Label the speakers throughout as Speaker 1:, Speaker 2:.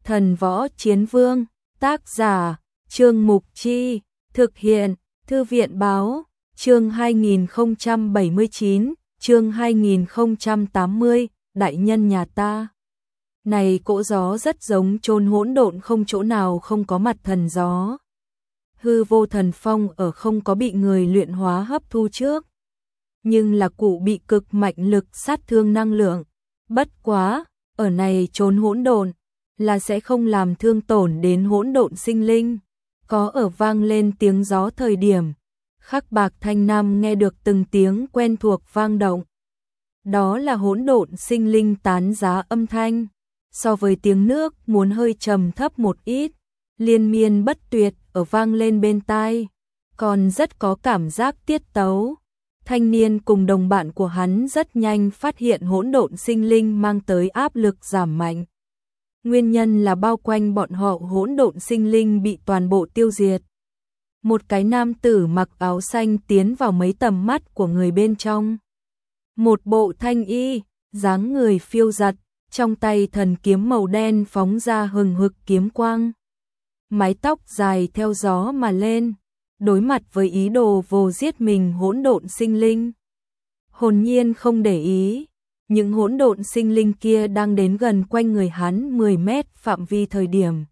Speaker 1: Thần Võ Chiến Vương, tác giả, Trương Mục Chi, thực hiện, Thư viện Báo, chương 2079, chương 2080, đại nhân nhà ta. Này cỗ gió rất giống chôn hỗn độn, không chỗ nào không có mặt thần gió. Hư vô thần phong ở không có bị người luyện hóa hấp thu trước, nhưng là cụ bị cực mạnh lực sát thương năng lượng. Bất quá, ở này chốn hỗn độn là sẽ không làm thương tổn đến hỗn độn sinh linh. Có ở vang lên tiếng gió thời điểm, Khắc Bạc Thanh Nam nghe được từng tiếng quen thuộc vang động. Đó là hỗn độn sinh linh tán giá âm thanh, so với tiếng nước muốn hơi trầm thấp một ít, liên miên bất tuyệt ở vang lên bên tai, còn rất có cảm giác tiết tấu. Thanh niên cùng đồng bạn của hắn rất nhanh phát hiện hỗn độn sinh linh mang tới áp lực giảm mạnh. Nguyên nhân là bao quanh bọn họ hỗn độn sinh linh bị toàn bộ tiêu diệt. Một cái nam tử mặc áo xanh tiến vào mấy tầm mắt của người bên trong. Một bộ thanh y, dáng người phiêu giật, trong tay thần kiếm màu đen phóng ra hừng hực kiếm quang. Mái tóc dài theo gió mà lên, đối mặt với ý đồ vồ giết mình hỗn độn sinh linh. Hồn nhiên không để ý, những hỗn độn sinh linh kia đang đến gần quanh người hắn 10 mét phạm vi thời điểm,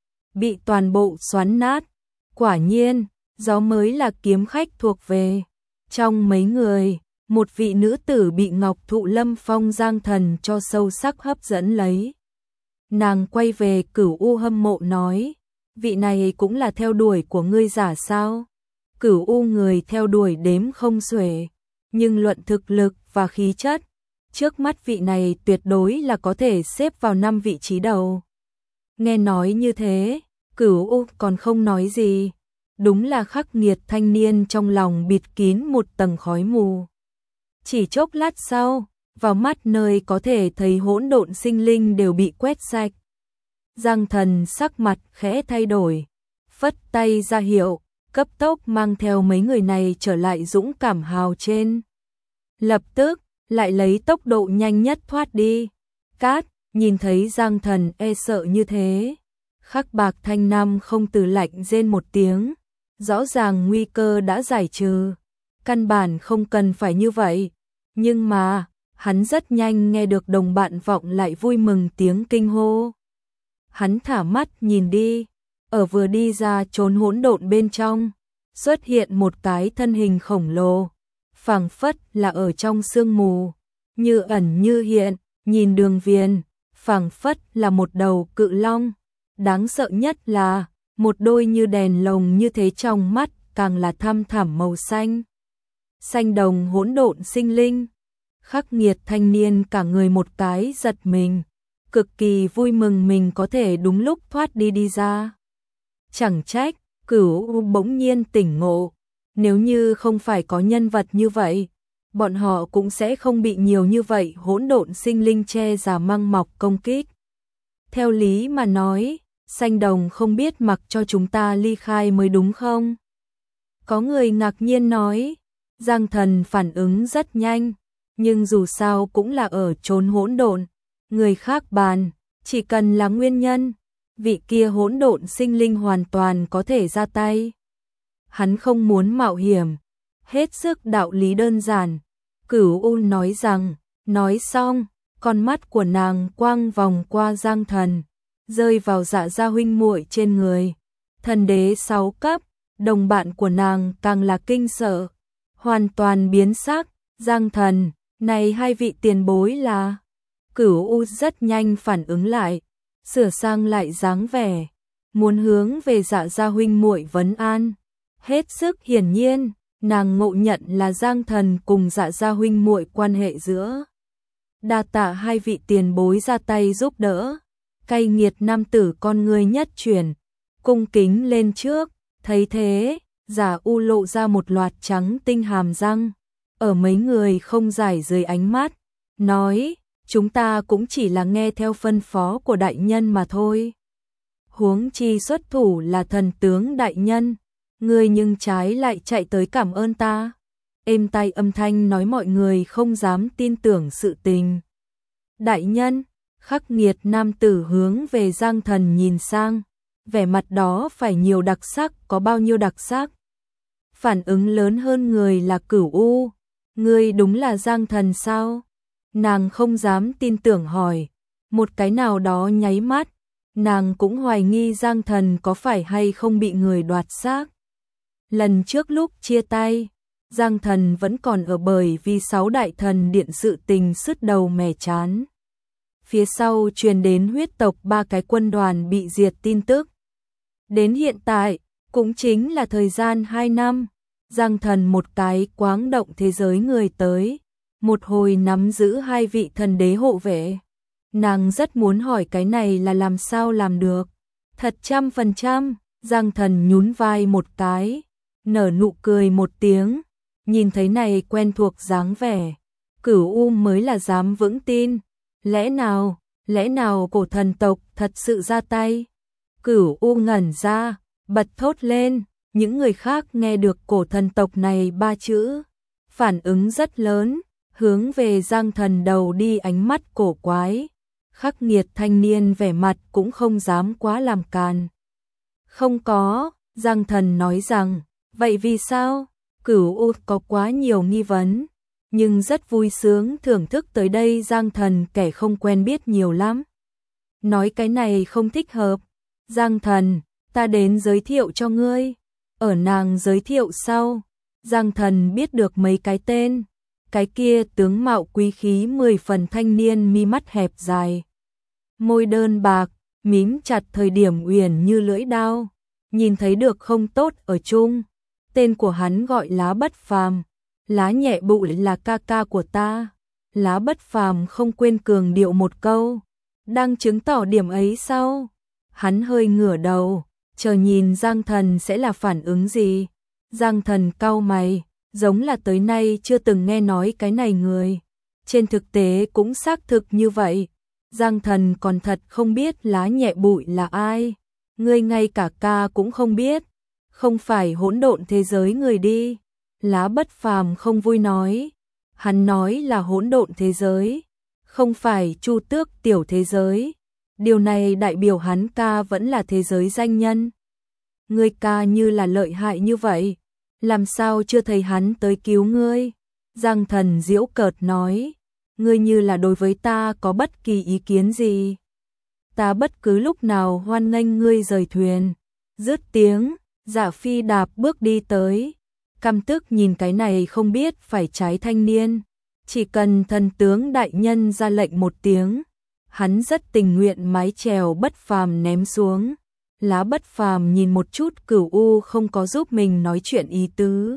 Speaker 1: bị toàn bộ xoắn nát. Quả nhiên, gió mới là kiếm khách thuộc về. Trong mấy người, một vị nữ tử bị Ngọc Thụ Lâm Phong Giang Thần cho sâu sắc hấp dẫn lấy. Nàng quay về Cửu U hâm mộ nói, vị này cũng là theo đuổi của ngươi giả sao? Cửu U người theo đuổi đếm không xuể, nhưng luận thực lực và khí chất, trước mắt vị này tuyệt đối là có thể xếp vào 5 vị trí đầu. Nghe nói như thế, Cửu U còn không nói gì, đúng là khắc nghiệt thanh niên trong lòng bịt kín một tầng khói mù. Chỉ chốc lát sau, vào mắt nơi có thể thấy hỗn độn sinh linh đều bị quét sạch. Giang Thần sắc mặt khẽ thay đổi, phất tay ra hiệu, cấp tốc mang theo mấy người này trở lại dũng cảm hào trên. Lập tức, lại lấy tốc độ nhanh nhất thoát đi. Cát, nhìn thấy Giang Thần e sợ như thế, Khắc Bạc Thanh Nam không từ lạnh rên một tiếng, rõ ràng nguy cơ đã giải trừ, căn bản không cần phải như vậy. Nhưng mà, hắn rất nhanh nghe được đồng bạn vọng lại vui mừng tiếng kinh hô. Hắn thả mắt nhìn đi, ở vừa đi ra chốn hỗn độn bên trong, xuất hiện một cái thân hình khổng lồ, phảng phất là ở trong sương mù, như ẩn như hiện, nhìn đường viền, phảng phất là một đầu cự long. Đáng sợ nhất là, một đôi như đèn lồng như thế trong mắt, càng là thăm thẳm màu xanh. Xanh đồng hỗn độn sinh linh. Khắc nghiệt thanh niên cả người một cái giật mình, cực kỳ vui mừng mình có thể đúng lúc thoát đi ra. Chẳng trách, Cửu U bỗng nhiên tỉnh ngộ, nếu như không phải có nhân vật như vậy, bọn họ cũng sẽ không bị nhiều như vậy hỗn độn sinh linh che giả măng mọc công kích. Theo lý mà nói, xanh đồng không biết mặc cho chúng ta ly khai mới đúng không? Có người ngạc nhiên nói. Giang Thần phản ứng rất nhanh, nhưng dù sao cũng là ở chốn hỗn độn, người khác bàn, chỉ cần là nguyên nhân, vị kia hỗn độn sinh linh hoàn toàn có thể ra tay. Hắn không muốn mạo hiểm, hết sức đạo lý đơn giản. Cửu U nói rằng, nói xong, con mắt của nàng quang vòng qua Giang Thần, rơi vào Dạ Gia huynh muội trên người. Thần đế 6 cấp, đồng bạn của nàng càng là kinh sợ, hoàn toàn biến sắc. Giang Thần, này hai vị tiền bối là? Cửu U rất nhanh phản ứng lại, sửa sang lại dáng vẻ, muốn hướng về Dạ Gia huynh muội vấn an. Hết sức hiển nhiên, nàng ngộ nhận là Giang Thần cùng Dạ Gia huynh muội quan hệ giữa. Đa tạ hai vị tiền bối ra tay giúp đỡ. Cay nghiệt nam tử con người nhất chuyển, cung kính lên trước, thấy thế, Giả U lộ ra một loạt trắng tinh hàm răng, ở mấy người không giải dưới ánh mắt, nói, chúng ta cũng chỉ là nghe theo phân phó của đại nhân mà thôi. Huống chi xuất thủ là thần tướng đại nhân, ngươi nhưng trái lại chạy tới cảm ơn ta. Êm tai âm thanh nói mọi người không dám tin tưởng sự tình. Đại nhân, Khắc nghiệt nam tử hướng về Giang Thần nhìn sang, vẻ mặt đó phải nhiều đặc sắc, có bao nhiêu đặc sắc. Phản ứng lớn hơn người là Cửu U, ngươi đúng là Giang Thần sao? Nàng không dám tin tưởng hỏi, một cái nào đó nháy mắt, nàng cũng hoài nghi Giang Thần có phải hay không bị người đoạt xác. Lần trước lúc chia tay, Giang Thần vẫn còn ở bởi vì 6 đại thần điện sự tình sứt đầu mẻ chán. Phía sau truyền đến huyết tộc 3 cái quân đoàn bị diệt tin tức. Đến hiện tại, cũng chính là thời gian 2 năm, Giang Thần một cái quáng động thế giới người tới, một hồi nắm giữ 2 vị thần đế hộ vệ. Nàng rất muốn hỏi cái này là làm sao làm được. Thật 100%, Giang Thần nhún vai một cái, nở nụ cười một tiếng, nhìn thấy này quen thuộc dáng vẻ. Cửu U mới là dám vững tin. Lẽ nào cổ thần tộc thật sự ra tay? Cửu U ngẩn ra, bật thốt lên, những người khác nghe được cổ thần tộc này 3 chữ, phản ứng rất lớn, hướng về Giang Thần đầu đi ánh mắt cổ quái. Khắc nghiệt thanh niên vẻ mặt cũng không dám quá làm càn. Không có, Giang Thần nói rằng, vậy vì sao? Cửu U có quá nhiều nghi vấn, nhưng rất vui sướng thưởng thức tới đây Giang Thần kẻ không quen biết nhiều lắm. Nói cái này không thích hợp. Giang Thần, ta đến giới thiệu cho ngươi. Ở nàng giới thiệu sau, Giang Thần biết được mấy cái tên. Cái kia tướng mạo quý khí 10 phần thanh niên mi mắt hẹp dài, môi đơn bạc, mím chặt thời điểm uyển như lưỡi đao, nhìn thấy được không tốt ở chung. Tên của hắn gọi Lá Bất Phàm. Lá nhẹ bụi là ca ca của ta. Lá Bất Phàm không quên cường điệu một câu, đang chứng tỏ điểm ấy sao? Hắn hơi ngửa đầu, chờ nhìn Giang Thần sẽ là phản ứng gì. Giang Thần cau mày, giống là tới nay chưa từng nghe nói cái này người. Trên thực tế cũng xác thực như vậy. Giang Thần còn thật không biết Lá nhẹ bụi là ai. Ngươi ngay cả ca cũng không biết, không phải hỗn độn thế giới người đi. Lá Bất Phàm không vui nói, hắn nói là hỗn độn thế giới, không phải Chu Tước tiểu thế giới. Điều này đại biểu hắn ca vẫn là thế giới danh nhân. Ngươi ca như là lợi hại như vậy, làm sao chưa thấy hắn tới cứu ngươi? Giang Thần giễu cợt nói, ngươi như là đối với ta có bất kỳ ý kiến gì? Ta bất cứ lúc nào hoan nghênh ngươi rời thuyền. Dứt tiếng, Dạ Phi đạp bước đi tới, căm tức nhìn cái này không biết phải trái thanh niên. Chỉ cần thần tướng đại nhân ra lệnh một tiếng, hắn rất tình nguyện mái chèo Bất Phàm ném xuống. Lá Bất Phàm nhìn một chút Cửu U không có giúp mình nói chuyện ý tứ,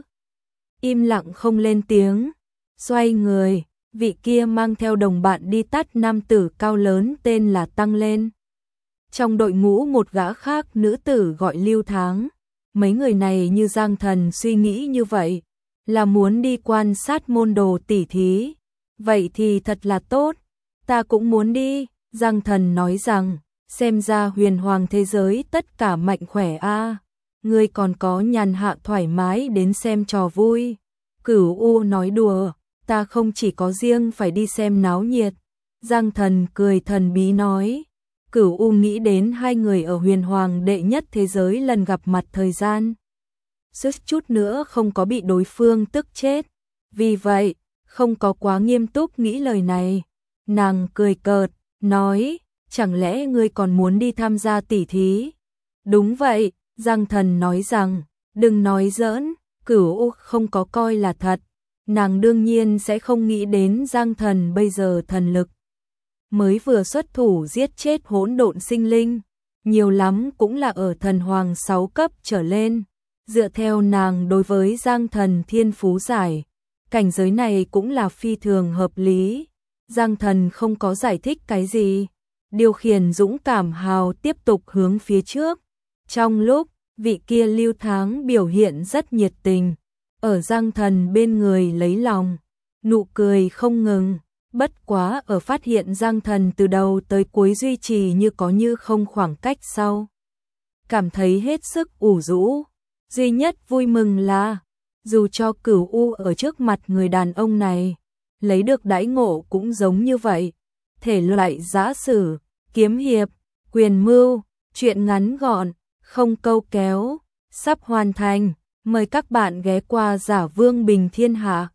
Speaker 1: im lặng không lên tiếng, xoay người. Vị kia mang theo đồng bạn đi tắt nam tử cao lớn tên là Tăng lên. Trong đội ngũ một gã khác nữ tử gọi Lưu Tháng. Mấy người này như Giang Thần suy nghĩ như vậy, là muốn đi quan sát môn đồ tỉ thí. Vậy thì thật là tốt, ta cũng muốn đi. Giang Thần nói rằng, xem ra huyền hoàng thế giới tất cả mạnh khỏe a. Ngươi còn có nhàn hạ thoải mái đến xem trò vui. Cửu U nói đùa, ta không chỉ có riêng phải đi xem náo nhiệt. Giang Thần cười thần bí nói, Cửu U nghĩ đến 2 người ở huyền hoàng đệ nhất thế giới lần gặp mặt thời gian, suýt chút nữa không có bị đối phương tức chết. Vì vậy, không có quá nghiêm túc nghĩ lời này. Nàng cười cợt, nói, chẳng lẽ ngươi còn muốn đi tham gia tỉ thí? Đúng vậy, Giang Thần nói rằng, đừng nói giỡn. Cửu U không có coi là thật. Nàng đương nhiên sẽ không nghĩ đến Giang Thần bây giờ thần lực mới vừa xuất thủ giết chết hỗn độn sinh linh, nhiều lắm cũng là ở thần hoàng 6 cấp trở lên. Dựa theo nàng đối với Giang Thần thiên phú giải, cảnh giới này cũng là phi thường hợp lý. Giang Thần không có giải thích cái gì, điều khiển dũng cảm hào tiếp tục hướng phía trước. Trong lúc vị kia Lưu Tháng biểu hiện rất nhiệt tình, ở Giang Thần bên người lấy lòng, nụ cười không ngừng. Bất quá ở phát hiện Giang Thần từ đầu tới cuối duy trì như có như không khoảng cách sau, cảm thấy hết sức ủ rũ. Duy nhất vui mừng là, dù cho Cửu U ở trước mặt người đàn ông này lấy được đãi ngộ cũng giống như vậy, thể loại giã sử, kiếm hiệp, quyền mưu, truyện ngắn gọn, không câu kéo, sắp hoàn thành. Mời các bạn ghé qua Giả Vương Bình Thiên Hạ.